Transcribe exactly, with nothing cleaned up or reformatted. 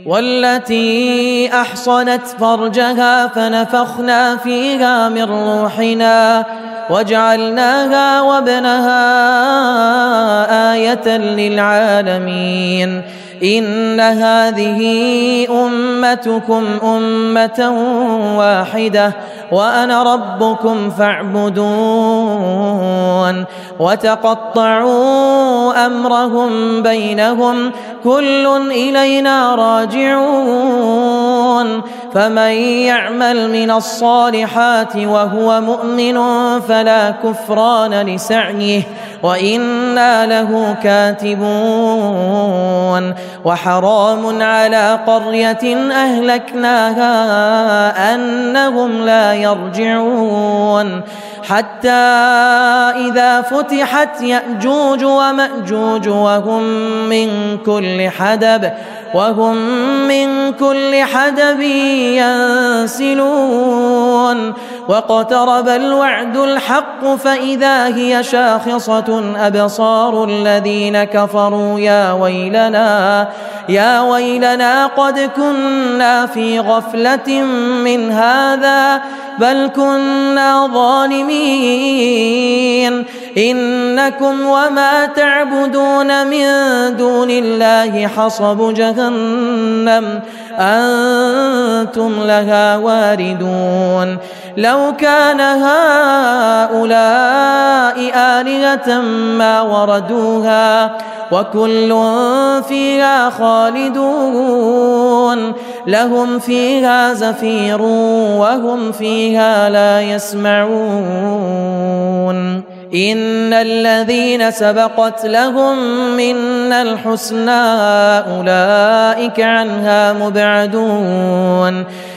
والتي أحصنت فرجها فنفخنا فيها من روحنا وجعلناها وابنها آية للعالمين إن هذه أمتكم أمة واحدة وأنا ربكم فاعبدون وتقطعوا أمرهم بينهم كل إلينا راجعون فمن يعمل من الصالحات وهو مؤمن فلا كفران لسعيه وإنا له كاتبون وحرام على قرية أهلكناها أنهم لا يرجعون حتى إذا فتحت يأجوج ومأجوج وهم من كل حدب وهم من كل حدب ينسلون واقترب الوعد الحق فإذا هي شاخصة أبصار الذين كفروا يا ويلنا يا ويلنا قد كنا في غفلة من هذا بل كنا ظالمين إنكم وما تعبدون من دون الله حصب جهنم أنتم لها واردون لو كان هؤلاء آلهة ما وردوها وكل فيها خالدون لهم فيها زفير وهم فيها لا يسمعون إن الذين سبقت لهم منا الحسنى أولئك عنها مبعدون